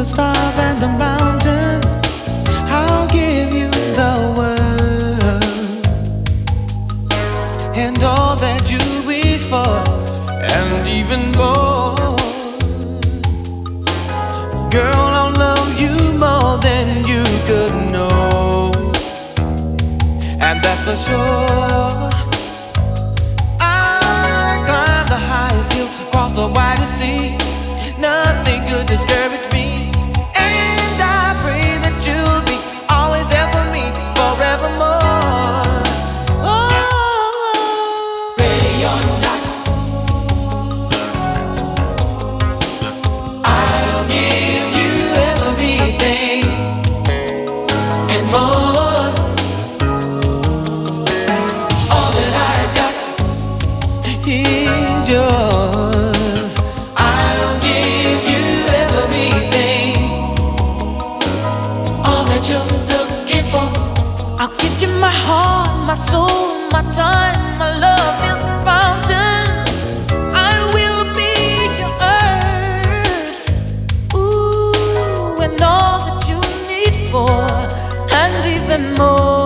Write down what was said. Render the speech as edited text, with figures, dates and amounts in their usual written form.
the stars and the mountains. I'll give you the world and all that you wish for, and even more. Girl, I'll love you more than you could know, and that's for sure. I climb the highest hill, cross the widest sea. Nothing could discourage me, and I pray that you'll be always there for me forevermore. Oh, ready or not, I'll give you everything and more. All that I've got is yours. I'll give you everything, all that you're looking for. I'll give you my heart, my soul, my time, my love is a fountain. I will be your earth, ooh, and all that you need for, and even more.